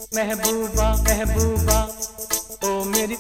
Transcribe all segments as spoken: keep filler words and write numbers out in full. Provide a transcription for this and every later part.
महबूबा महबूबा ओ मेरी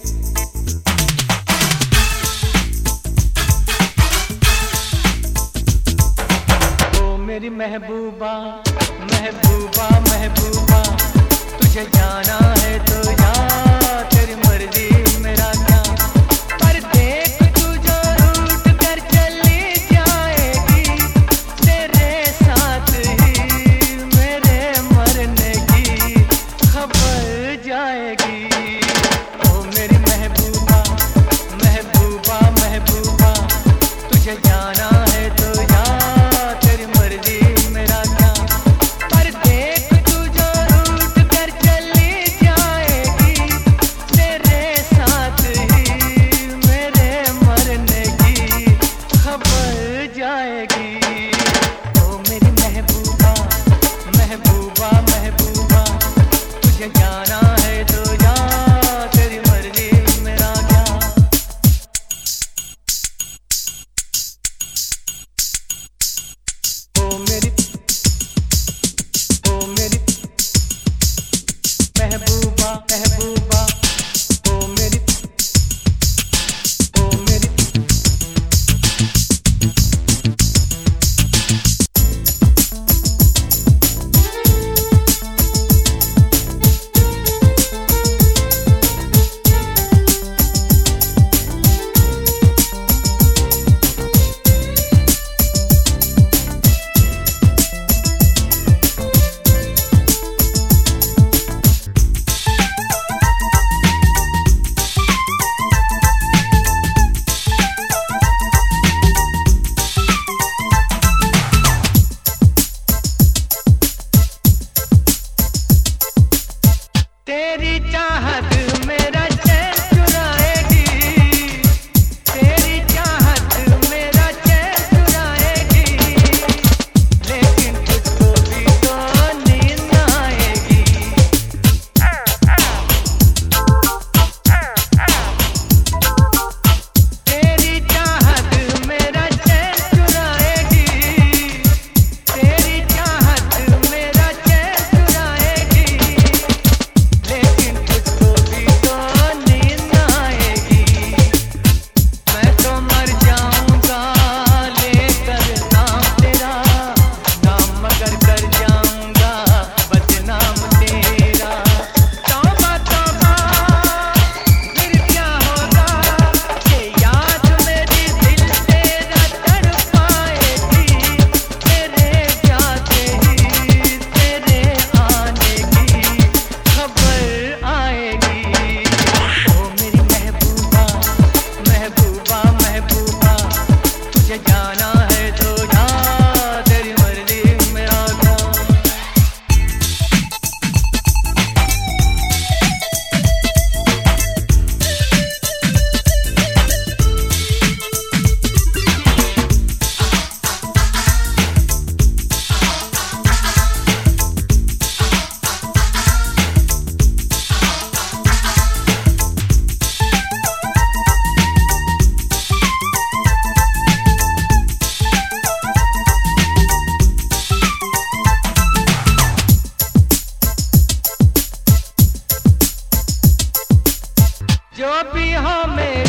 ओ मेरी महबूबा महबूबा महबूबा तुझे जाना है तो जा, तेरी मर्जी मेरा क्या। पर देख तू जो रूठ कर चली जाएगी, तेरे साथ ही मेरे मरने की खबर जाएगी। ओ मेरी महबूबा महबूबा महबूबा तुझे जाना है तो जा, तेरी मर्जी मेरा क्या। पर देख तू जो रूठ कर चली जाएगी, तेरे साथ ही मेरे मरने की खबर जाएगी। ओ मेरी महबूबा महबूबा महबूबा तुझे जाना है तो जा, तेरी मर्जी मेरा क्या। ओ मेरी ओ मेरी महबूबा महबूबा ओ मेरी ओ मेरी तेरी चाहत मेरा चैन चुराएगी, तेरी चाहत मेरा चैन चुराएगी। लेकिन तुझको भी तो नींद आएगी। तेरी चाहत मेरा चैन चुराएगी, तेरी चाहत मेरा चैन चुराएगी। लेकिन तुझको भी तो नींद आएगी। मैं तो मर जाऊंगा लेकर नाम तेरा, नाम मगर कर जाऊंगा बदनाम तेरा। तौबा तौबा फिर क्या होगा, ये याद मेरी दिल तेरा तड़पाएगी। तेरे जाते ही तेरे आने की खबर आएगी। ओ मेरी महबूबा महबूबा महबूबा तुझे जाना है तो जा, तेरी मर्जी मेरा क्या। जो भी हो मेरे